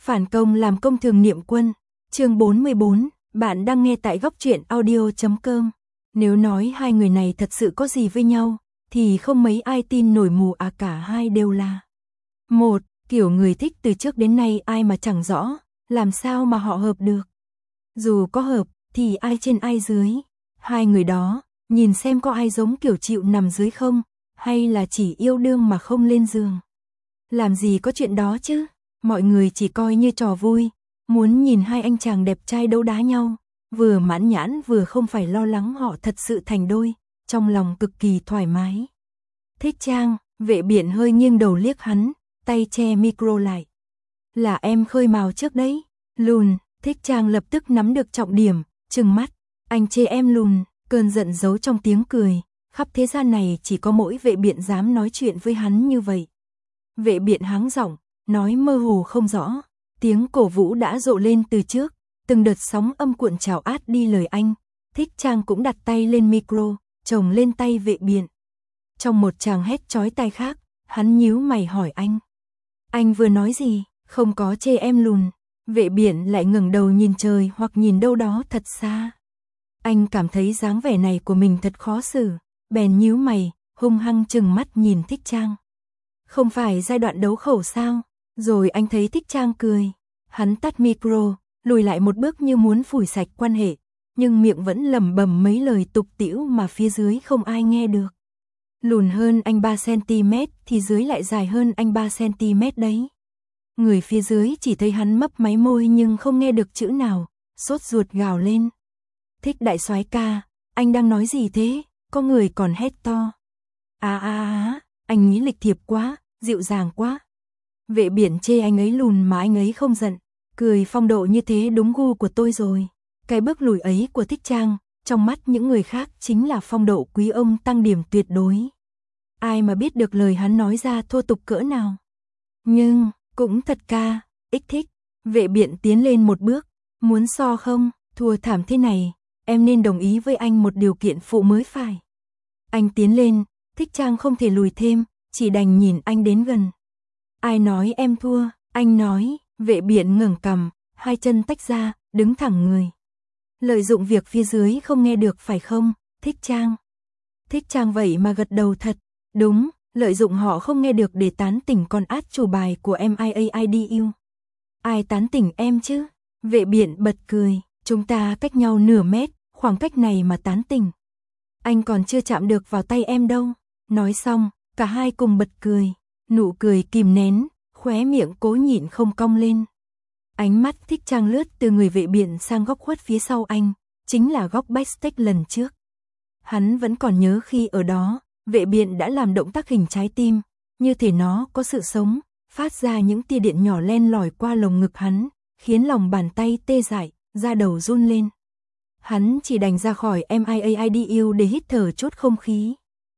Phản công làm công thường niệm quân. Chương 44, bạn đang nghe tại góc truyện audio.com. Nếu nói hai người này thật sự có gì với nhau, thì không mấy ai tin nổi mù cả hai đều là một kiểu người thích từ trước đến nay ai mà chẳng rõ, làm sao mà họ hợp được. Dù có hợp, thì ai trên ai dưới. Hai người đó, nhìn xem có ai giống kiểu chịu nằm dưới không, hay là chỉ yêu đương mà không lên giường. Làm gì có chuyện đó chứ, mọi người chỉ coi như trò vui, muốn nhìn hai anh chàng đẹp trai đấu đá nhau, vừa mãn nhãn vừa không phải lo lắng họ thật sự thành đôi, trong lòng cực kỳ thoải mái. Thích Trang, Vệ Biện hơi nghiêng đầu liếc hắn, tay che micro lại. Là em khơi mào trước đấy. Lùn, Thích Trang lập tức nắm được trọng điểm, trừng mắt, anh chê em lùn, cơn giận giấu trong tiếng cười, khắp thế gian này chỉ có mỗi Vệ Biện dám nói chuyện với hắn như vậy. Vệ Biện hắng giọng, nói mơ hồ không rõ, tiếng cổ vũ đã rộ lên từ trước, từng đợt sóng âm cuộn trào át đi lời anh. Thích Trang cũng đặt tay lên micro, chồng lên tay Vệ Biện. Trong một tràng hét chói tai khác, hắn nhíu mày hỏi anh. Anh vừa nói gì, không có chê em lùn. Vệ Biện lại ngẩng đầu nhìn trời hoặc nhìn đâu đó thật xa. Anh cảm thấy dáng vẻ này của mình thật khó xử, bèn nhíu mày, hung hăng trừng mắt nhìn Thích Trang. Không phải giai đoạn đấu khẩu sao? Rồi anh thấy Thích Trang cười. Hắn tắt micro, lùi lại một bước như muốn phủi sạch quan hệ, nhưng miệng vẫn lẩm bẩm mấy lời tục tĩu mà phía dưới không ai nghe được. Lùn hơn anh 3cm thì dưới lại dài hơn anh 3cm đấy. Người phía dưới chỉ thấy hắn mấp máy môi nhưng không nghe được chữ nào, sốt ruột gào lên. Thích đại soái ca, anh đang nói gì thế? Có người còn hét to. Anh nghĩ lịch thiệp quá, dịu dàng quá. Vệ Biện chê anh ấy lùn mà anh ấy không giận, cười phong độ như thế đúng gu của tôi rồi. Cái bước lùi ấy của Thích Trang, trong mắt những người khác chính là phong độ quý ông tăng điểm tuyệt đối. Ai mà biết được lời hắn nói ra thô tục cỡ nào. Nhưng, cũng thật ca, ích thích. Vệ Biện tiến lên một bước, muốn so không, thua thảm thế này, em nên đồng ý với anh một điều kiện phụ mới phải. Anh tiến lên, Thích Trang không thể lùi thêm, chỉ đành nhìn anh đến gần. Ai nói em thua, anh nói. Vệ Biện ngẩng cằm, hai chân tách ra, đứng thẳng người. Lợi dụng việc phía dưới không nghe được phải không, Thích Trang? Thích Trang vậy mà gật đầu thật. Đúng, lợi dụng họ không nghe được để tán tỉnh con át chủ bài của em IAIDU. Ai tán tỉnh em chứ? Vệ Biện bật cười, chúng ta cách nhau nửa mét, khoảng cách này mà tán tỉnh. Anh còn chưa chạm được vào tay em đâu. Nói xong, cả hai cùng bật cười, nụ cười kìm nén, khóe miệng cố nhịn không cong lên. Ánh mắt Thích Trang lướt từ người Vệ Biện sang góc khuất phía sau anh, chính là góc backstage lần trước. Hắn vẫn còn nhớ khi ở đó, Vệ Biện đã làm động tác hình trái tim, như thể nó có sự sống, phát ra những tia điện nhỏ len lỏi qua lồng ngực hắn, khiến lòng bàn tay tê dại, da đầu run lên. Hắn chỉ đành ra khỏi MIAIDU để hít thở chút không khí.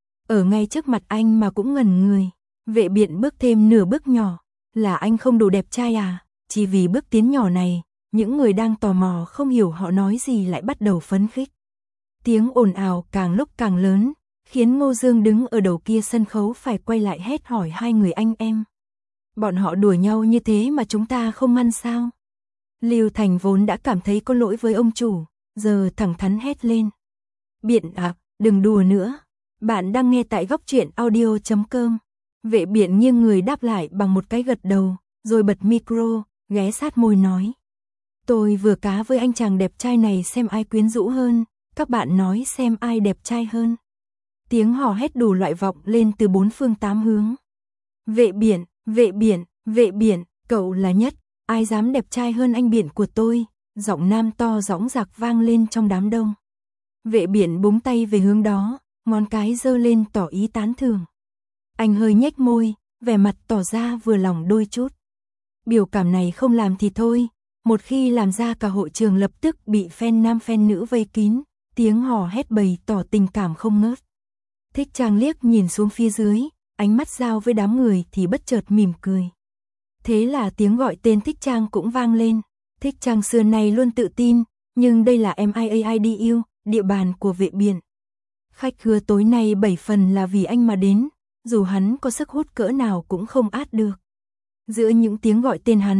Ở ngay trước mặt anh mà cũng ngẩn người. Vệ Biện bước thêm nửa bước nhỏ. Là anh không đủ đẹp trai à? Chỉ vì bước tiến nhỏ này, những người đang tò mò không hiểu họ nói gì lại bắt đầu phấn khích. Tiếng ồn ào càng lúc càng lớn, khiến Ngô Dương đứng ở đầu kia sân khấu phải quay lại hét hỏi hai người anh em. Bọn họ đùa nhau như thế mà chúng ta không ngăn sao? Lưu Thành vốn đã cảm thấy có lỗi với ông chủ, giờ thẳng thắn hét lên. Biện à, đừng đùa nữa. Bạn đang nghe tại góc truyện audio.com. Vệ Biện nghiêng người đáp lại bằng một cái gật đầu, rồi bật micro, ghé sát môi nói. Tôi vừa cá với anh chàng đẹp trai này xem ai quyến rũ hơn, các bạn nói xem ai đẹp trai hơn. Tiếng hò hét đủ loại vọng lên từ bốn phương tám hướng. Vệ Biện, Vệ Biện, Vệ Biện, cậu là nhất, ai dám đẹp trai hơn anh Biện của tôi, giọng nam to dõng dạc vang lên trong đám đông. Vệ Biện búng tay về hướng đó, ngón cái giơ lên tỏ ý tán thưởng. Anh hơi nhếch môi, vẻ mặt tỏ ra vừa lòng đôi chút. Biểu cảm này không làm thì thôi, một khi làm ra cả hội trường lập tức bị fan nam fan nữ vây kín, tiếng hò hét bày tỏ tình cảm không ngớt. Thích Trang liếc nhìn xuống phía dưới, ánh mắt giao với đám người thì bất chợt mỉm cười. Thế là tiếng gọi tên Thích Trang cũng vang lên. Thích Trang xưa nay luôn tự tin, nhưng đây là MIAIDU, địa bàn của Vệ Biện. Khách hứa tối nay 7 phần là vì anh mà đến, dù hắn có sức hút cỡ nào cũng không át được. Giữa những tiếng gọi tên hắn,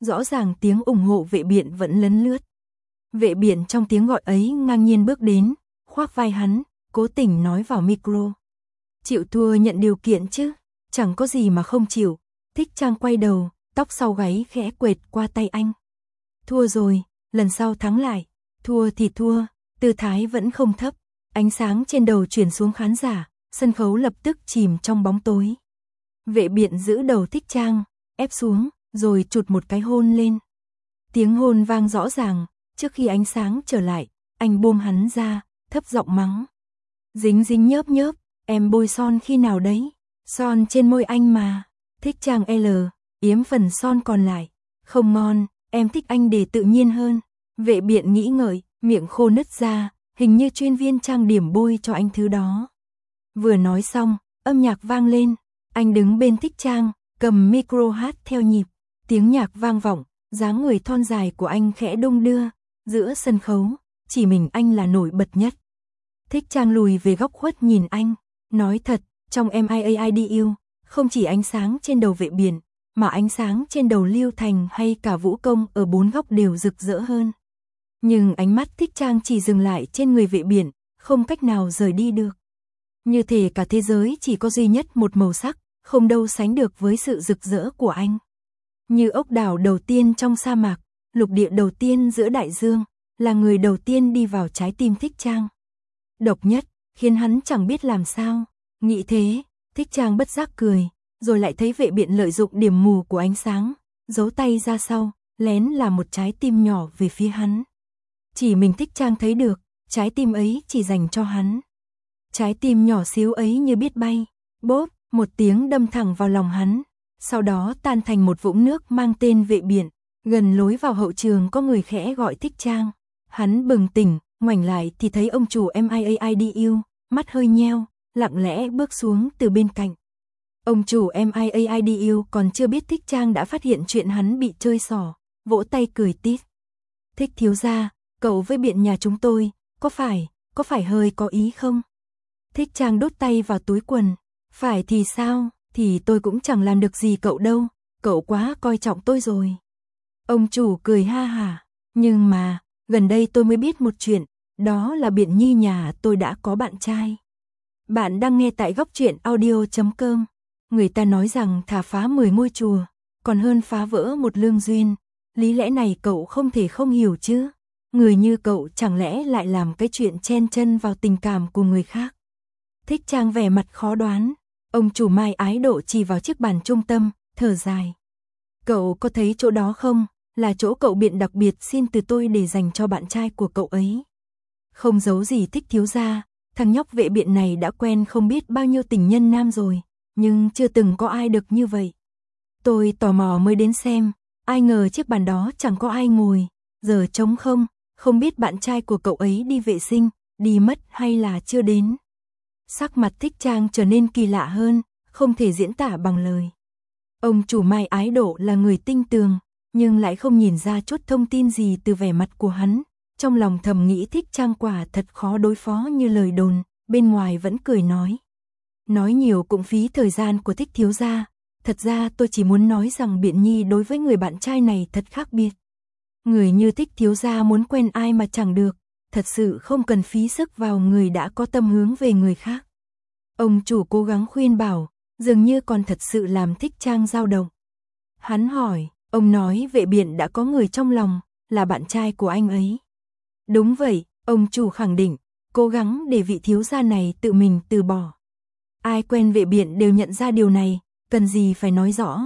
rõ ràng tiếng ủng hộ vệ biện vẫn lấn lướt. Vệ biện trong tiếng gọi ấy ngang nhiên bước đến, khoác vai hắn, cố tình nói vào micro. Chịu thua nhận điều kiện chứ, chẳng có gì mà không chịu. Thích Trang quay đầu, tóc sau gáy khẽ quệt qua tay anh. Thua rồi, lần sau thắng lại. Thua thì thua, tư thái vẫn không thấp. Ánh sáng trên đầu chuyển xuống khán giả, sân khấu lập tức chìm trong bóng tối. Vệ biện giữ đầu Thích Trang, ép xuống, rồi chụt một cái hôn lên. Tiếng hôn vang rõ ràng, trước khi ánh sáng trở lại, anh buông hắn ra, thấp giọng mắng. Dính dính nhớp nhớp, em bôi son khi nào đấy? Son trên môi anh mà. Thích Trang L, yếm phần son còn lại. Không ngon, em thích anh để tự nhiên hơn. Vệ biện nghĩ ngợi, miệng khô nứt ra, hình như chuyên viên trang điểm bôi cho anh thứ đó. Vừa nói xong, âm nhạc vang lên, anh đứng bên Thích Trang, cầm micro hát theo nhịp. Tiếng nhạc vang vọng, dáng người thon dài của anh khẽ đung đưa, giữa sân khấu, chỉ mình anh là nổi bật nhất. Thích Trang lùi về góc khuất nhìn anh, nói thật, trong MIAIDU, không chỉ ánh sáng trên đầu vệ biển, mà ánh sáng trên đầu Lưu Thành hay cả Vũ Công ở bốn góc đều rực rỡ hơn. Nhưng ánh mắt Thích Trang chỉ dừng lại trên người vệ biển, không cách nào rời đi được. Như thể cả thế giới chỉ có duy nhất một màu sắc, không đâu sánh được với sự rực rỡ của anh. Như ốc đảo đầu tiên trong sa mạc, lục địa đầu tiên giữa đại dương, là người đầu tiên đi vào trái tim Thích Trang. Độc nhất, khiến hắn chẳng biết làm sao. Nghĩ thế, Thích Trang bất giác cười, rồi lại thấy vệ biện lợi dụng điểm mù của ánh sáng, giấu tay ra sau, lén làm một trái tim nhỏ về phía hắn. Chỉ mình Thích Trang thấy được, trái tim ấy chỉ dành cho hắn. Trái tim nhỏ xíu ấy như biết bay, bốp, một tiếng đâm thẳng vào lòng hắn, sau đó tan thành một vũng nước mang tên vệ biển. Gần lối vào hậu trường có người khẽ gọi Thích Trang. Hắn bừng tỉnh, ngoảnh lại thì thấy ông chủ MIAIDU, mắt hơi nheo, lặng lẽ bước xuống từ bên cạnh. Ông chủ MIAIDU còn chưa biết Thích Trang đã phát hiện chuyện hắn bị chơi xỏ, vỗ tay cười tít. Thích thiếu gia, cậu với biện nhà chúng tôi, có phải hơi có ý không? Thích Trang đút tay vào túi quần. Phải thì sao, thì tôi cũng chẳng làm được gì cậu đâu, cậu quá coi trọng tôi rồi. Ông chủ cười ha hả, nhưng mà, gần đây tôi mới biết một chuyện, đó là Biện Nhi nhà tôi đã có bạn trai. Bạn đang nghe tại góc truyện audio.com. Người ta nói rằng thà phá 10 ngôi chùa, còn hơn phá vỡ một lương duyên. Lý lẽ này cậu không thể không hiểu chứ. Người như cậu chẳng lẽ lại làm cái chuyện chen chân vào tình cảm của người khác. Thích Trang vẻ mặt khó đoán. Ông chủ Mai ái độ chỉ vào chiếc bàn trung tâm, thở dài. Cậu có thấy chỗ đó không? Là chỗ cậu Biện đặc biệt xin từ tôi để dành cho bạn trai của cậu ấy. Không giấu gì Thích thiếu gia, thằng nhóc vệ Biện này đã quen không biết bao nhiêu tình nhân nam rồi, nhưng chưa từng có ai được như vậy. Tôi tò mò mới đến xem, ai ngờ chiếc bàn đó chẳng có ai ngồi, giờ trống không biết bạn trai của cậu ấy đi vệ sinh, đi mất hay là chưa đến. Sắc mặt Thích Trang trở nên kỳ lạ hơn, không thể diễn tả bằng lời. Ông chủ Mai ái độ là người tinh tường, nhưng lại không nhìn ra chút thông tin gì từ vẻ mặt của hắn. Trong lòng thầm nghĩ Thích Trang quả thật khó đối phó như lời đồn, bên ngoài vẫn cười nói. Nói nhiều cũng phí thời gian của Thích thiếu gia. Thật ra tôi chỉ muốn nói rằng Biện Nhi đối với người bạn trai này thật khác biệt. Người như Thích thiếu gia muốn quen ai mà chẳng được, thật sự không cần phí sức vào người đã có tâm hướng về người khác. Ông chủ cố gắng khuyên bảo, dường như còn thật sự làm Thích Trang dao động. Hắn hỏi, ông nói vệ Biện đã có người trong lòng, là bạn trai của anh ấy. Đúng vậy, ông chủ khẳng định, cố gắng để vị thiếu gia này tự mình từ bỏ. Ai quen vệ Biện đều nhận ra điều này, cần gì phải nói rõ.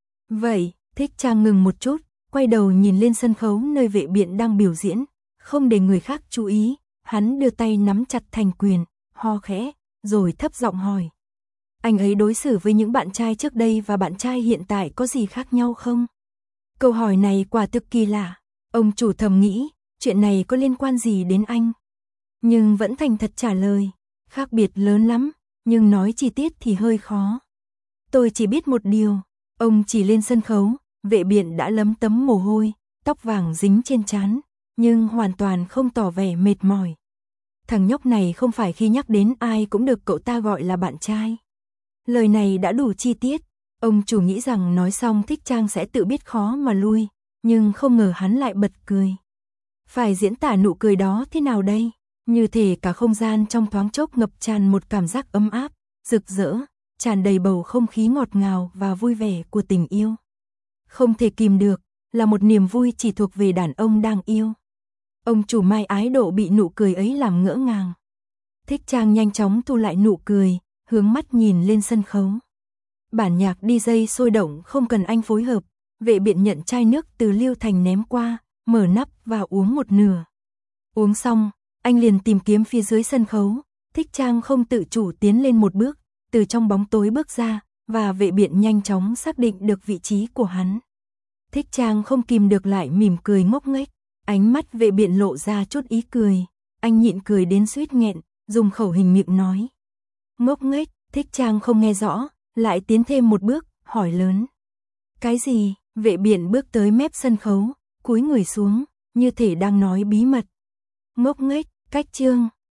Vậy, Thích Trang ngừng một chút, quay đầu nhìn lên sân khấu nơi vệ Biện đang biểu diễn, không để người khác chú ý, hắn đưa tay nắm chặt thành quyền, ho khẽ, rồi thấp giọng hỏi. Anh ấy đối xử với những bạn trai trước đây và bạn trai hiện tại có gì khác nhau không? Câu hỏi này quả thực kỳ lạ, ông chủ thầm nghĩ, chuyện này có liên quan gì đến anh? Nhưng vẫn thành thật trả lời, khác biệt lớn lắm, nhưng nói chi tiết thì hơi khó. Tôi chỉ biết một điều, ông chỉ lên sân khấu, vệ Biện đã lấm tấm mồ hôi, tóc vàng dính trên trán, nhưng hoàn toàn không tỏ vẻ mệt mỏi. Thằng nhóc này không phải khi nhắc đến ai cũng được cậu ta gọi là bạn trai. Lời này đã đủ chi tiết, ông chủ nghĩ rằng nói xong Thích Trang sẽ tự biết khó mà lui, nhưng không ngờ hắn lại bật cười. Phải diễn tả nụ cười đó thế nào đây? Như thể cả không gian trong thoáng chốc ngập tràn một cảm giác ấm áp, rực rỡ, tràn đầy bầu không khí ngọt ngào và vui vẻ của tình yêu. Không thể kìm được, là một niềm vui chỉ thuộc về đàn ông đang yêu. Ông chủ Mai ái độ bị nụ cười ấy làm ngỡ ngàng. Thích Trang nhanh chóng thu lại nụ cười, hướng mắt nhìn lên sân khấu. Bản nhạc DJ sôi động không cần anh phối hợp, Vệ Biện nhận chai nước từ Lưu Thành ném qua, mở nắp và uống một nửa. Uống xong, anh liền tìm kiếm phía dưới sân khấu, Thích Trang không tự chủ tiến lên một bước, từ trong bóng tối bước ra, và Vệ Biện nhanh chóng xác định được vị trí của hắn. Thích Trang không kìm được lại mỉm cười ngốc nghếch, ánh mắt Vệ Biện lộ ra chút ý cười, anh nhịn cười đến suýt nghẹn, dùng khẩu hình miệng nói. Ngốc nghếch, Thích Trang không nghe rõ, lại tiến thêm một bước, hỏi lớn. Cái gì? Vệ Biện bước tới mép sân khấu, cúi người xuống, như thể đang nói bí mật. Ngốc nghếch, cách chương.